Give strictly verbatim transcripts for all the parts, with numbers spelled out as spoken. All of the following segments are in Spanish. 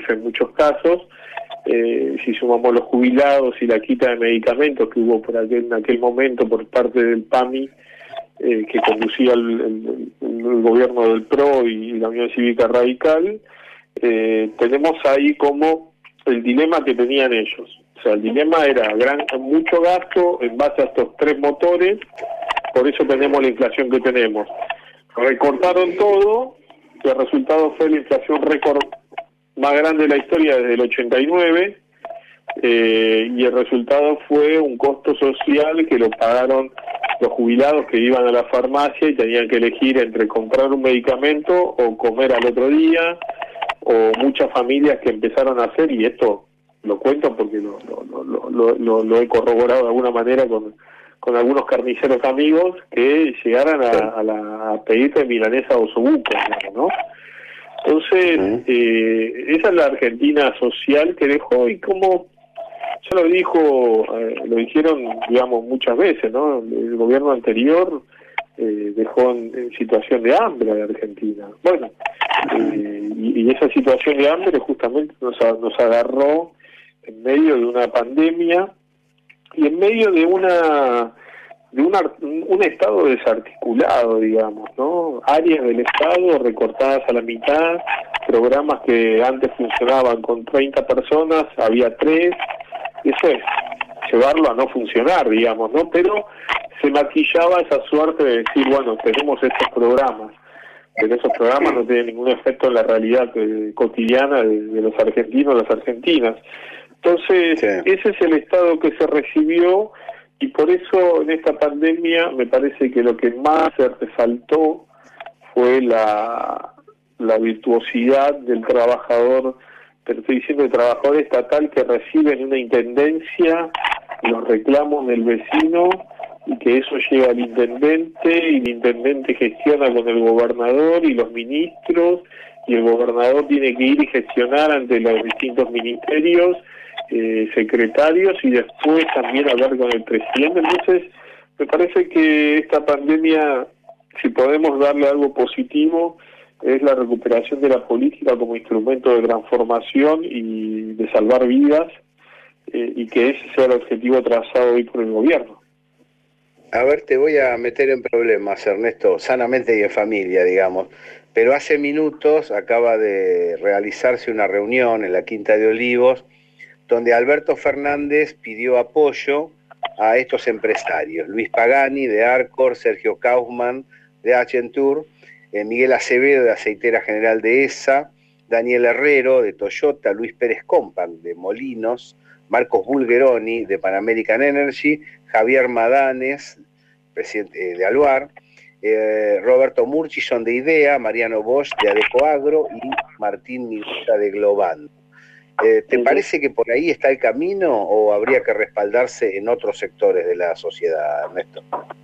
F en muchos casos. Eh, si sumamos los jubilados y la quita de medicamentos que hubo por aquel, en aquel momento por parte del PAMI, eh, que conducía el, el, el gobierno del P R O y la Unión Cívica Radical, eh, tenemos ahí como el dilema que tenían ellos. O sea, el dilema era gran, mucho gasto en base a estos tres motores, por eso tenemos la inflación que tenemos. Recortaron todo, y el resultado fue la inflación récord más grande de la historia desde el ochenta y nueve, eh, y el resultado fue un costo social que lo pagaron los jubilados que iban a la farmacia y tenían que elegir entre comprar un medicamento o comer al otro día, o muchas familias que empezaron a hacer, y esto lo cuento porque lo, lo, lo, lo, lo, lo he corroborado de alguna manera con, con algunos carniceros amigos, que llegaran a, a, la, a pedirte milanesa o osobuco, ¿no? Entonces, eh, esa es la Argentina social que dejó, y como ya lo dijo, eh, lo dijeron, digamos, muchas veces, ¿no? El gobierno anterior eh, dejó en, en situación de hambre a la Argentina. Bueno, eh, y, y esa situación de hambre justamente nos, nos agarró en medio de una pandemia y en medio de una de una, un estado desarticulado, digamos, ¿no? Áreas del Estado recortadas a la mitad, programas que antes funcionaban con treinta personas, había tres, eso es llevarlo a no funcionar, digamos, ¿no? Pero se maquillaba esa suerte de decir, bueno, tenemos estos programas, pero esos programas no tienen ningún efecto en la realidad eh, cotidiana de, de los argentinos, las argentinas. Entonces, sí. Ese es el estado que se recibió. Y por eso en esta pandemia me parece que lo que más se resaltó fue la, la virtuosidad del trabajador, pero estoy diciendo el trabajador estatal que recibe en una intendencia los reclamos del vecino y que eso llega al intendente y el intendente gestiona con el gobernador y los ministros y el gobernador tiene que ir y gestionar ante los distintos ministerios, Eh, secretarios y después también hablar con el presidente. Entonces me parece que esta pandemia, si podemos darle algo positivo, es la recuperación de la política como instrumento de transformación y de salvar vidas, eh, y que ese sea el objetivo trazado hoy por el gobierno. A ver, te voy a meter en problemas, Ernesto, sanamente y en familia, digamos, pero hace minutos acaba de realizarse una reunión en la Quinta de Olivos donde Alberto Fernández pidió apoyo a estos empresarios, Luis Pagani de Arcor, Sergio Kaufmann de Achenture, eh, Miguel Acevedo de Aceitera General de E S A, Daniel Herrero de Toyota, Luis Pérez Compan de Molinos, Marcos Bulgeroni de Pan American Energy, Javier Madanes, presidente de Alvar, eh, Roberto Murchison de IDEA, Mariano Bosch de Adecoagro y Martín Minuta de Globant. Eh, ¿Te parece que por ahí está el camino o habría que respaldarse en otros sectores de la sociedad, Ernesto?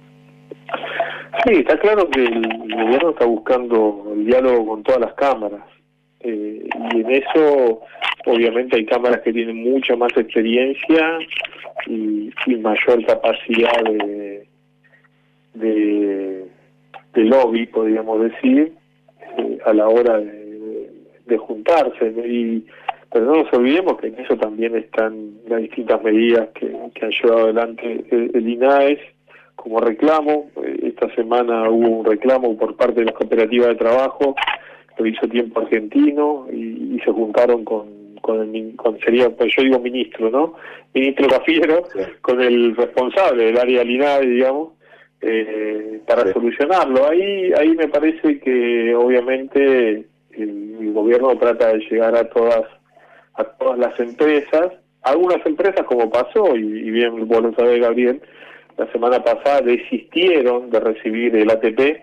Sí, está claro que el gobierno está buscando el diálogo con todas las cámaras, eh, y en eso obviamente hay cámaras que tienen mucha más experiencia y, y mayor capacidad de, de, de lobby, podríamos decir, eh, a la hora de, de juntarse, ¿no? Y pero no nos olvidemos que en eso también están las distintas medidas que, que han llevado adelante el, el INAES como reclamo. Esta semana hubo un reclamo por parte de las cooperativas de trabajo, lo hizo Tiempo Argentino, y, y se juntaron con, con, el, con sería, pues yo digo ministro, ¿no? Ministro Cafiero, sí, con el responsable del área del INAES, digamos, eh, para sí. solucionarlo. Ahí, ahí me parece que obviamente el, el gobierno trata de llegar a todas a todas las empresas, algunas empresas como pasó, y, y bien vos lo sabés, Gabriel, la semana pasada desistieron de recibir el A T P,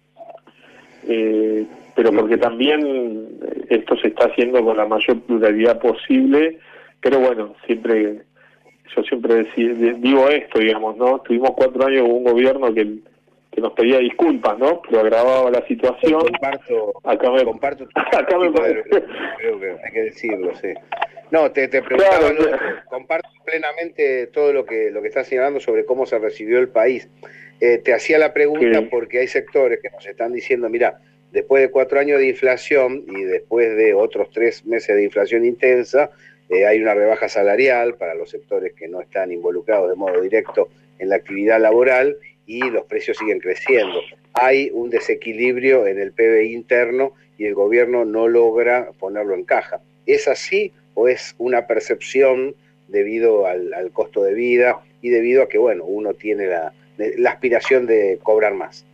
eh, pero porque también esto se está haciendo con la mayor pluralidad posible, pero bueno, siempre, yo siempre decí, digo esto, digamos, ¿no? Tuvimos cuatro años con un gobierno que que nos pedía disculpas, ¿no? Pero agravaba la situación. Comparto, acá me, comparto acá me de, creo que hay que decirlo, sí. No, te, te preguntaba, claro, no, comparto plenamente todo lo que lo que estás señalando sobre cómo se recibió el país. Eh, te hacía la pregunta sí. porque hay sectores que nos están diciendo, mira, después de cuatro años de inflación y después de otros tres meses de inflación intensa, eh, hay una rebaja salarial para los sectores que no están involucrados de modo directo en la actividad laboral y los precios siguen creciendo. Hay un desequilibrio en el P B I interno y el gobierno no logra ponerlo en caja. ¿Es así o es una percepción debido al, al costo de vida y debido a que, bueno, uno tiene la, la aspiración de cobrar más?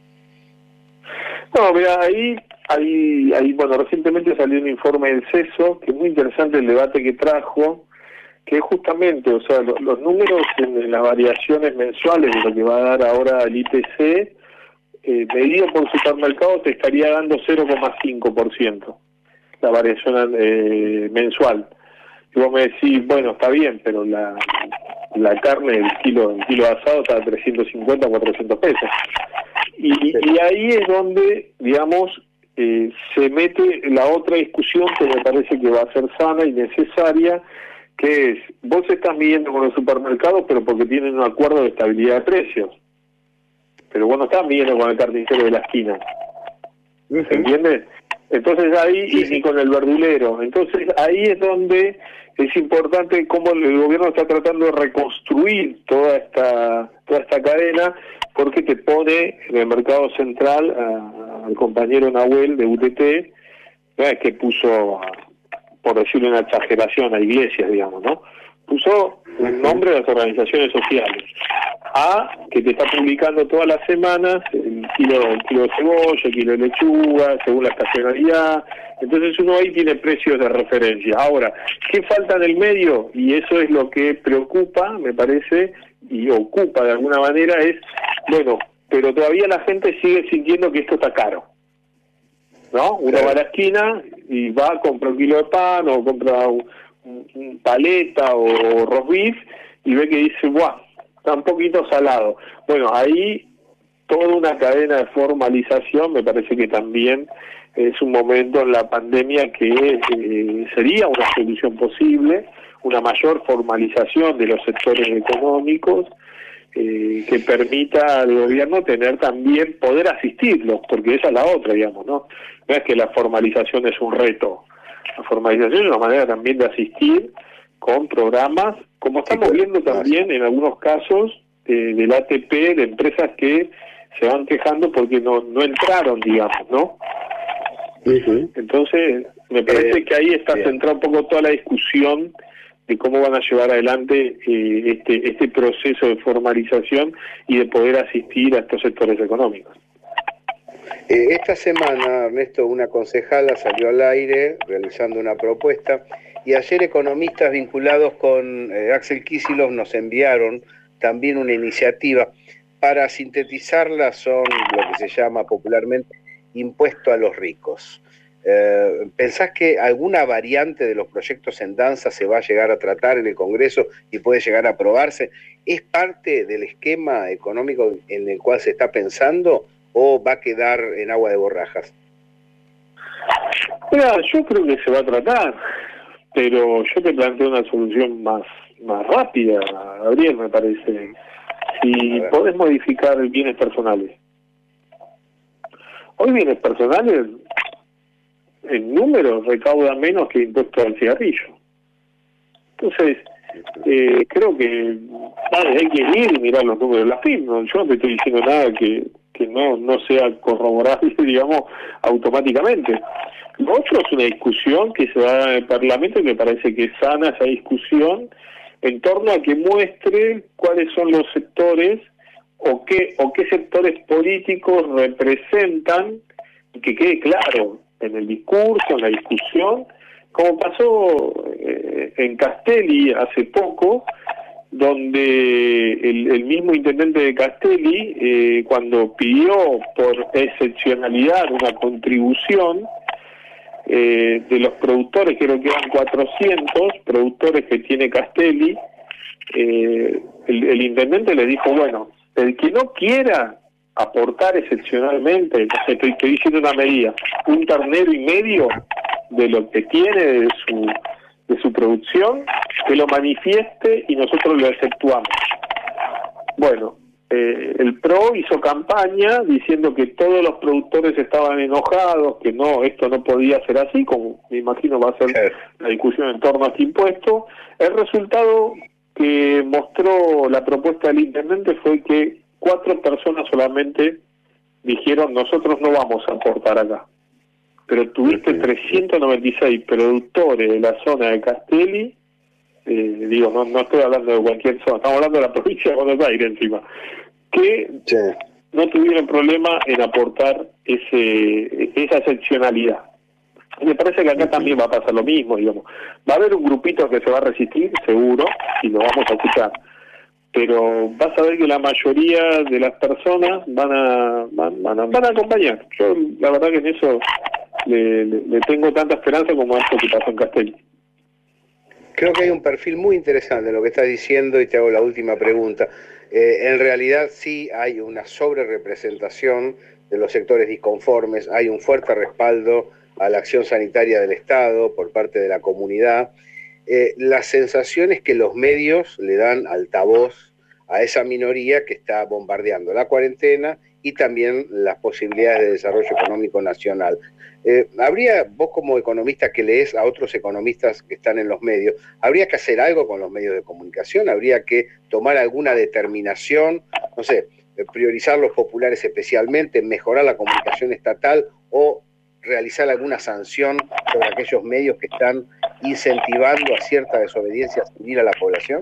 No, mira, ahí, ahí, ahí, bueno, recientemente salió un informe del CESO, que es muy interesante el debate que trajo, que es justamente, o sea, los, los números en, en las variaciones mensuales de lo que va a dar ahora el I P C, eh, medido por supermercados, te estaría dando cero coma cinco por ciento la variación eh, mensual. Y vos me decís, bueno, está bien, pero la, la carne, el kilo, el kilo de asado está a trescientos cincuenta, cuatrocientos pesos. Y, y ahí es donde, digamos, eh, se mete la otra discusión que me parece que va a ser sana y necesaria, que es, vos estás midiendo con los supermercados, pero porque tienen un acuerdo de estabilidad de precios. Pero vos no estás midiendo con el carnicero de la esquina. ¿Se entiende? Entonces ahí, sí, y ni con el verdulero. Entonces ahí es donde es importante cómo el gobierno está tratando de reconstruir toda esta toda esta cadena, porque te pone en el mercado central a, al compañero Nahuel de U T T, ¿no? Que puso, por decirlo una exageración, a Iglesias, digamos, ¿no? Puso el nombre de las organizaciones sociales. A, que te está publicando todas las semanas el kilo, el kilo de cebolla, el kilo de lechuga, según la estacionalidad. Entonces uno ahí tiene precios de referencia. Ahora, ¿qué falta en el medio? Y eso es lo que preocupa, me parece, y ocupa de alguna manera, es, bueno, pero todavía la gente sigue sintiendo que esto está caro, ¿no? Uno va a la esquina y va, compra un kilo de pan o compra un, un, un paleta o roast beef y ve que dice, ¡buah! Está un poquito salado. Bueno, ahí toda una cadena de formalización, me parece que también es un momento en la pandemia que eh, sería una solución posible, una mayor formalización de los sectores económicos, eh, que permita al gobierno tener también, poder asistirlos, porque esa es la otra, digamos, ¿no? No es que la formalización es un reto, la formalización es una manera también de asistir con programas, como estamos viendo también en algunos casos eh, del A T P, de empresas que se van quejando porque no no entraron, digamos, ¿no? Uh-huh. Entonces, me parece eh, que ahí está bien centrada un poco toda la discusión de cómo van a llevar adelante eh, este este proceso de formalización y de poder asistir a estos sectores económicos. Eh, esta semana, Ernesto, una concejala salió al aire realizando una propuesta y ayer economistas vinculados con eh, Axel Kicillof nos enviaron también una iniciativa. Para sintetizarla, son lo que se llama popularmente impuesto a los ricos. Eh, ¿Pensás que alguna variante de los proyectos en danza se va a llegar a tratar en el Congreso y puede llegar a aprobarse? ¿Es parte del esquema económico en el cual se está pensando o va a quedar en agua de borrajas? Mira, yo creo que se va a tratar, pero yo te planteo una solución más, más rápida, Gabriel, me parece. Si podés modificar bienes personales. Hoy bienes personales, en números, recauda menos que impuesto al cigarrillo. Entonces, eh, creo que vale, hay que ir y mirar los números de la F I P. ¿No? Yo no te estoy diciendo nada que, que no, no sea corroborable, digamos, automáticamente. Lo otro es una discusión que se va a dar en el Parlamento y me parece que es sana esa discusión en torno a que muestre cuáles son los sectores o qué o qué sectores políticos representan, y que quede claro en el discurso, en la discusión, como pasó eh, en Castelli hace poco, donde el, el mismo intendente de Castelli, eh, cuando pidió por excepcionalidad una contribución eh, de los productores, creo que eran cuatrocientos productores que tiene Castelli, eh, el, el intendente le dijo, bueno, el que no quiera aportar excepcionalmente, estoy, estoy diciendo una medida, un ternero y medio de lo que tiene de su de su producción, que lo manifieste y nosotros lo efectuamos. Bueno, eh, el PRO hizo campaña diciendo que todos los productores estaban enojados, que no, esto no podía ser así, como me imagino va a ser Claro. la discusión en torno a este impuesto. El resultado que mostró la propuesta del intendente fue que cuatro personas solamente dijeron nosotros no vamos a aportar acá. Pero tuviste trescientos noventa y seis productores de la zona de Castelli, eh, digo, no, no estoy hablando de cualquier zona, estamos hablando de la provincia de Buenos Aires encima, que Sí. no tuvieron problema en aportar ese esa excepcionalidad. Me parece que acá también va a pasar lo mismo, digamos. Va a haber un grupito que se va a resistir, seguro, y lo vamos a escuchar. Pero vas a ver que la mayoría de las personas van a van, van a, van a acompañar. Yo, la verdad que en eso le, le, le tengo tanta esperanza como a esto que pasó en Castelli. Creo que hay un perfil muy interesante en lo que estás diciendo y te hago la última pregunta. Eh, en realidad sí hay una sobrerepresentación de los sectores disconformes, hay un fuerte respaldo a la acción sanitaria del Estado por parte de la comunidad. Eh, la sensación es que los medios le dan altavoz a esa minoría que está bombardeando la cuarentena y también las posibilidades de desarrollo económico nacional. Eh, ¿Habría, vos como economista que lees a otros economistas que están en los medios, habría que hacer algo con los medios de comunicación? ¿Habría que tomar alguna determinación, no sé, priorizar los populares especialmente, mejorar la comunicación estatal o realizar alguna sanción sobre aquellos medios que están incentivando a cierta desobediencia civil a la población?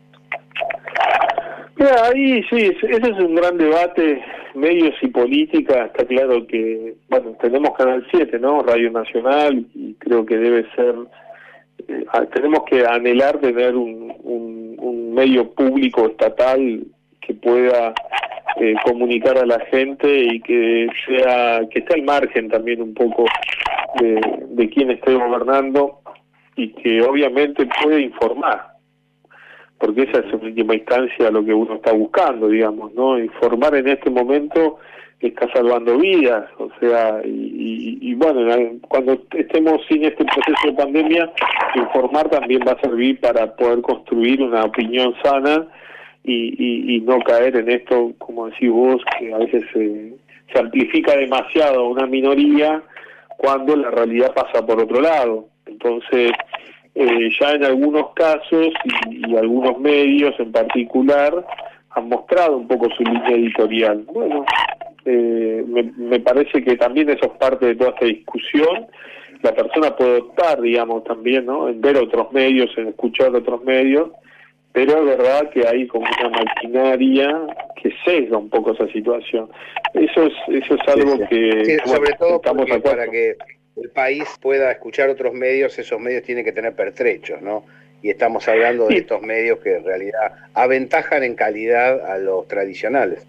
Mira, ahí sí, ese es un gran debate, medios y política. Está claro que, bueno, tenemos Canal siete, ¿no? Radio Nacional, y creo que debe ser, eh, tenemos que anhelar tener un, un, un medio público estatal que pueda eh, comunicar a la gente y que sea, que esté al margen también un poco de, de quién esté gobernando y que obviamente puede informar, porque esa es en última instancia lo que uno está buscando, digamos, ¿no? Informar en este momento está salvando vidas, o sea, y, y, y bueno, cuando estemos sin este proceso de pandemia, informar también va a servir para poder construir una opinión sana y, y, y no caer en esto, como decís vos, que a veces se, se amplifica demasiado a una minoría cuando la realidad pasa por otro lado. Entonces, Eh, ya en algunos casos y, y algunos medios en particular han mostrado un poco su línea editorial. Bueno, eh, me, me parece que también eso es parte de toda esta discusión. La persona puede optar, digamos, también, ¿no?, en ver otros medios, en escuchar otros medios, pero es verdad que hay como una maquinaria que sesga un poco esa situación. Eso es eso es algo sí, sí. que... Sí, bueno, sobre todo estamos porque para que el país pueda escuchar otros medios, esos medios tienen que tener pertrechos, ¿no? Y estamos hablando de sí. estos medios que en realidad aventajan en calidad a los tradicionales.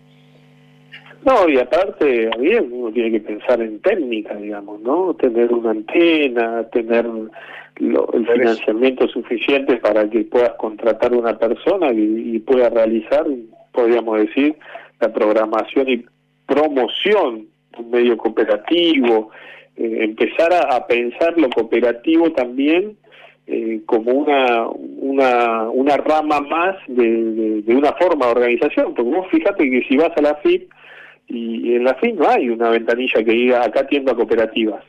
No, y aparte, bien, uno tiene que pensar en técnica, digamos, ¿no? Tener una antena, tener lo, el financiamiento suficiente para que puedas contratar una persona y, y pueda realizar, podríamos decir, la programación y promoción de un medio cooperativo, eh, empezar a, a pensar lo cooperativo también eh, como una, una una rama más de, de, de una forma de organización, porque vos fíjate que si vas a la F I P, y en la F I P no hay una ventanilla que diga acá atiendo a cooperativas.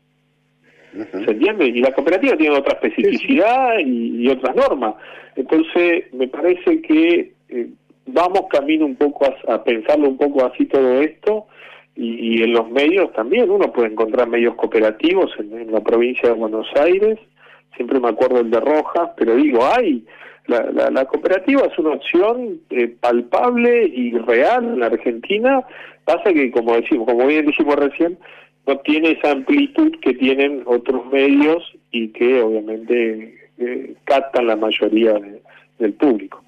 Uh-huh. ¿Se entiende? Y la cooperativa tiene otra especificidad sí, sí. Y, y otras normas. Entonces, me parece que eh, vamos camino un poco a, a pensarlo un poco así todo esto, y, y en los medios también uno puede encontrar medios cooperativos en, en la provincia de Buenos Aires. Siempre me acuerdo el de Rojas, pero digo, hay... La, la, la cooperativa es una opción eh, palpable y real en la Argentina. Pasa que, como decimos, como bien dijimos recién, no tiene esa amplitud que tienen otros medios y que obviamente eh, captan la mayoría de, del público.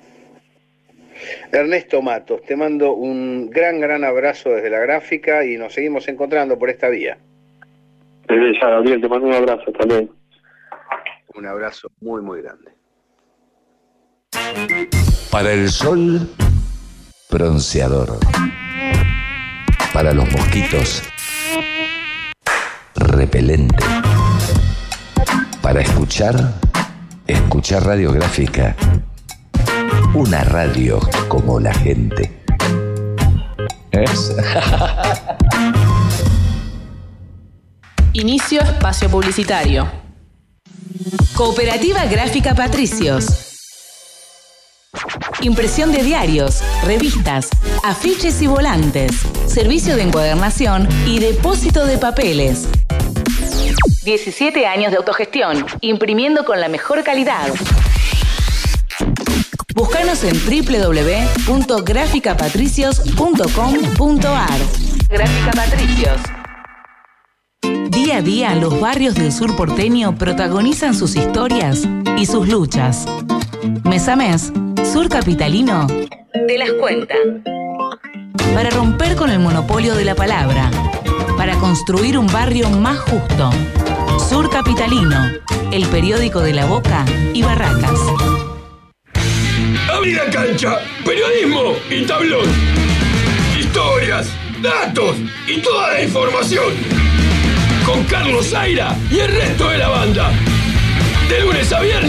Ernesto Matos, te mando un gran, gran abrazo desde la gráfica y nos seguimos encontrando por esta vía. Desde ya, Gabriel, te mando un abrazo, hasta luego. Un abrazo muy, muy grande. Para el sol, bronceador. Para los mosquitos, repelente. Para escuchar, escuchar radiográfica. Una radio como la gente. ¿Es? Inicio espacio publicitario. Cooperativa Gráfica Patricios. Impresión de diarios, revistas, afiches y volantes. Servicio de encuadernación y depósito de papeles. diecisiete años de autogestión, imprimiendo con la mejor calidad. Búscanos en doble u doble u doble u punto gráfica patricios punto com punto a r. Gráfica Patricios. Día a día, los barrios del sur porteño protagonizan sus historias y sus luchas. Mes a mes, Sur Capitalino te las cuenta. Para romper con el monopolio de la palabra, para construir un barrio más justo. Sur Capitalino, el periódico de La Boca y Barracas. Abrí la cancha, periodismo y tablón. Historias, datos y toda la información. Con Carlos Zaira y el resto de la banda. De lunes a viernes.